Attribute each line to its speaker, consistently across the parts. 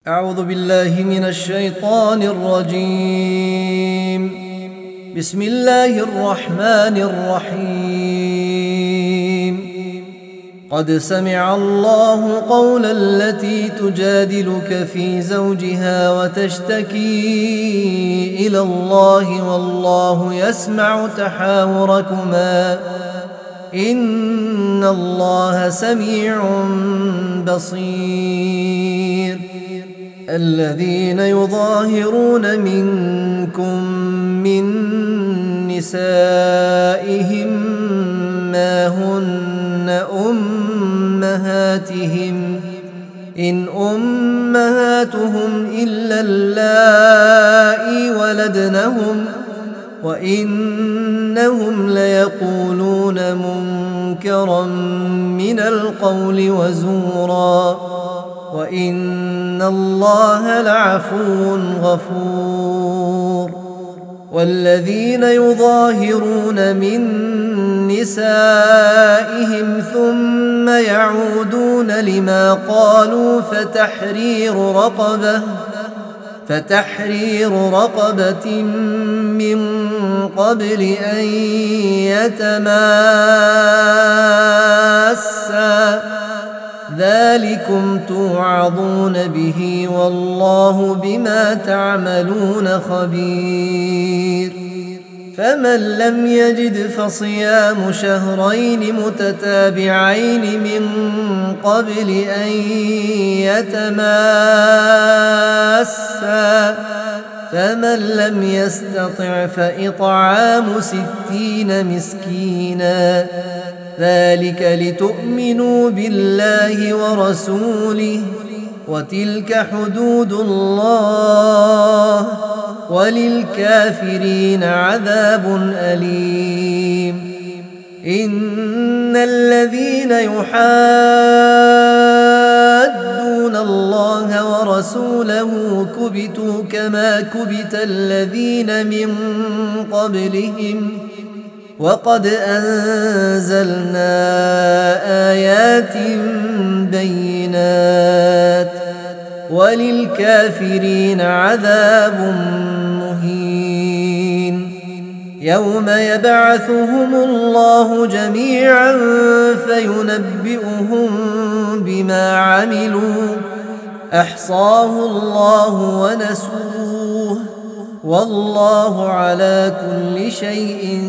Speaker 1: أعوذ بالله من الشيطان الرجيم. بسم الله الرحمن الرحيم. قد سمع الله قول التي تجادلك في زوجها وتشتكي إلى الله والله يسمع تحاوركما إن الله سميع بصير. الذين يظاهرون منكم من نسائهم ما هن أمهاتهم إن أمهاتهم إلا اللائي ولدنهم وإنهم ليقولون منكرا من القول وزورا وإن الله لعفو غفور. والذين يظاهرون من نسائهم ثم يعودون لما قالوا فتحرير رقبة من قبل أن يتماسا ذلكم توعظون به والله بما تعملون خبير. فمن لم يجد فصيام شهرين متتابعين من قبل أن يتماسا فمن لم يستطع فإطعام 60 مسكينا ذلك لتؤمنوا بالله ورسوله وتلك حدود الله وللكافرين عذاب أليم. إن الذين يحادون الله ورسوله كبتوا كما كبت الذين من قبلهم وقد أنزلنا آيات بينات وللكافرين عذاب مهين. يوم يبعثهم الله جميعا فينبئهم بما عملوا أحصاه الله ونسوه والله على كل شيء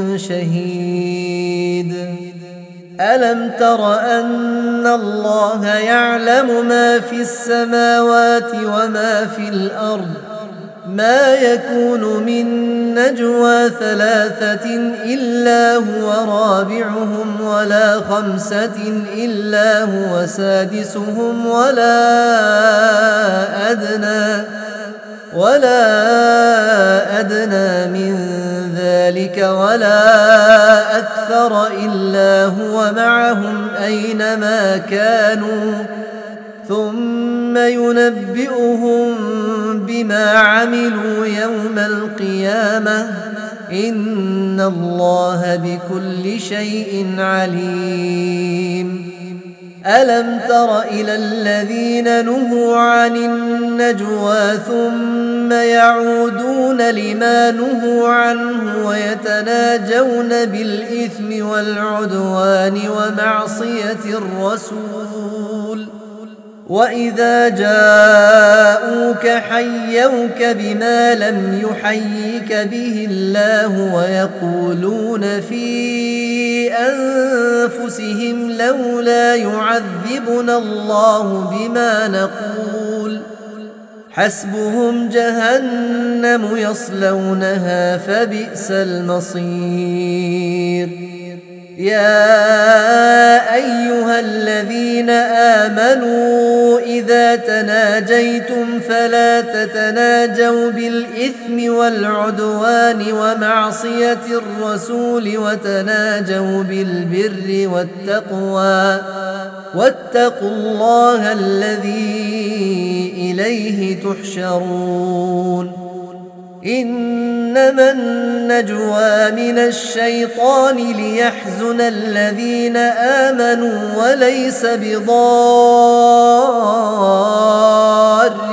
Speaker 1: شهيد. ألم تر أن الله يعلم ما في السماوات وما في الأرض ما يكون من نجوى 3 إلا هو رابعهم ولا 5 إلا هو سادسهم ولا أدنى من ذلك ولا أكثر إلا هو معهم أينما كانوا ثم ينبئهم بما عملوا يوم القيامة إن الله بكل شيء عليم. ألم تر إلى الذين نهوا عن النجوى ثم يعودون لما نهوا عنه ويتناجون بالإثم والعدوان ومعصية الرسول وإذا جاءوك حيوك بما لم يحيك به الله ويقولون في أنفسهم لولا يعذبنا الله بما نقول حسبهم جهنم يصلونها فبئس المصير. يا أيها الذين آمنوا إذا تناجيتم فلا تتناجوا بالإثم والعدوان ومعصية الرسول وتناجوا بالبر والتقوى واتقوا الله الذي إليه تحشرون. إنما النجوى من الشيطان ليحزن الذين آمنوا وليس بضارهم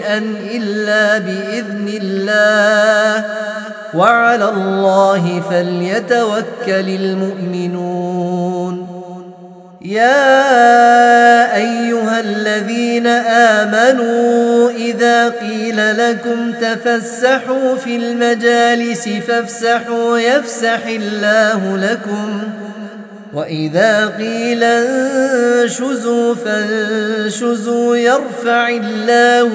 Speaker 1: شيئا إلا بإذن الله وعلى الله فليتوكل المؤمنون. يا أيها الذين آمنوا إذا قيل لكم تفسحوا في المجالس فافسحوا يفسح الله لكم وإذا قيل انشزوا فانشزوا يرفع الله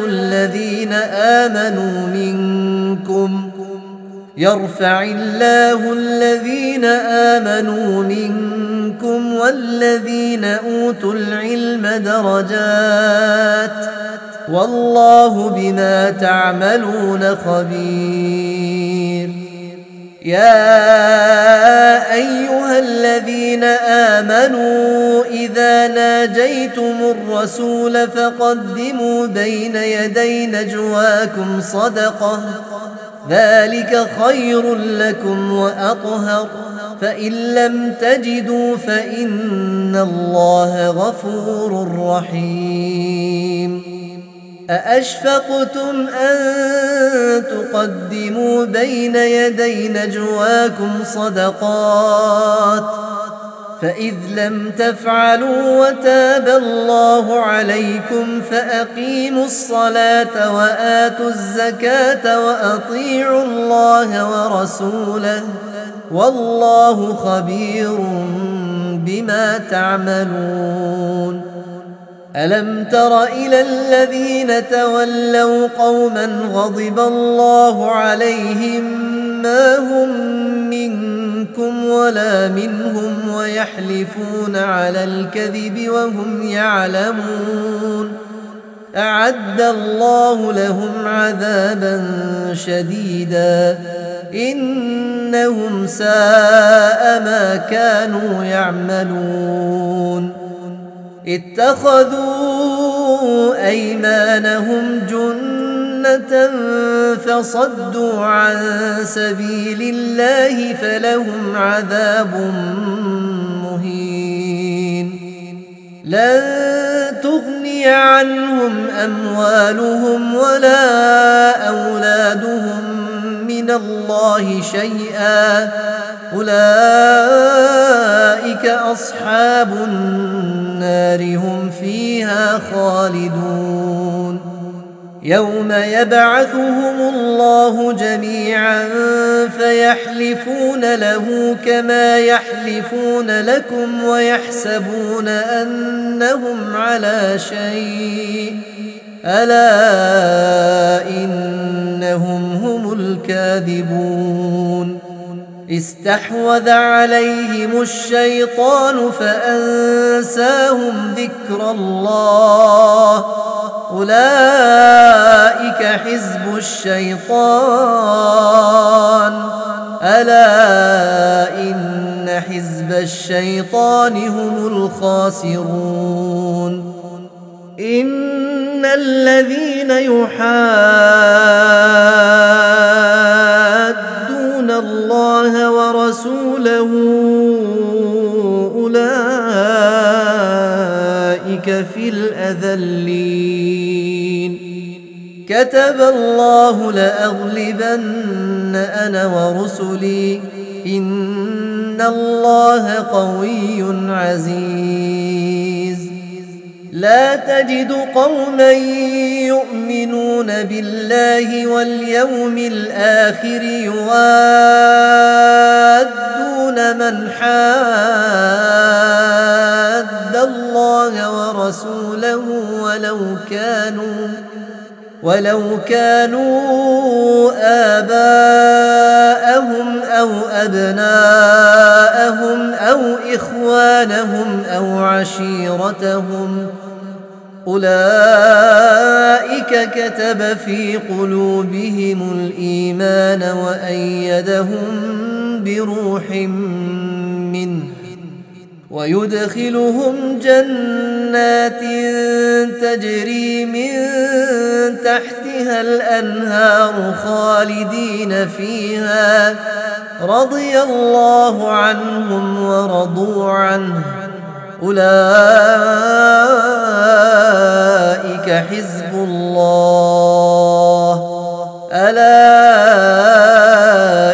Speaker 1: الذين آمنوا منكم والذين أوتوا العلم درجات والله بما تعملون خبير. يا أيها الذين آمنوا إذا ناجيتم الرسول فقدموا بين يدي نجواكم صدقة ذلك خير لكم وأطهر فإن لم تجدوا فإن الله غفور رحيم. أأشفقتم أن تقدموا بين يدي نجواكم صدقات فإذ لم تفعلوا وتاب الله عليكم فأقيموا الصلاة وآتوا الزكاة وأطيعوا الله ورسوله والله خبير بما تعملون. ألم تر إلى الذين تولوا قوما غضب الله عليهم ما هم منكم ولا منهم ويحلفون على الكذب وهم يعلمون أعد الله لهم عذابا شديدا إنهم ساء ما كانوا يعملون. اتخذوا أيمانهم جنة فصدوا عن سبيل الله فلهم عذاب مهين. لن تغني عنهم أموالهم ولا أولادهم من الله شيئا أولئك أصحاب النار هم فيها خالدون. يوم يبعثهم الله جميعا فيحلفون له كما يحلفون لكم ويحسبون أنهم على شيء ألا إنهم هم الكاذبون. استحوذ عليهم الشيطان فأنساهم ذكر الله أولئك حزب الشيطان ألا إن حزب الشيطان هم الخاسرون. إن الذين يحادون الله ورسوله أولئك في الأذلين. كتب الله لأغلبن أنا ورسلي إن الله قوي عزيز. لا تجد قوما يؤمنون بالله واليوم الآخر يوادون من حاد الله ورسوله ولو كانوا آباءهم أو أبناءهم أو إخوانهم أو عشيرتهم أولئك كتب في قلوبهم الإيمان وأيدهم بروح منه ويدخلهم جنات تجري من تحتها الأنهار خالدين فيها رضي الله عنهم ورضوا عنه أولئك حزب الله ألا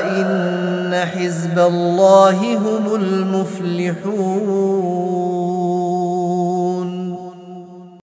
Speaker 1: إن حزب الله هم المفلحون.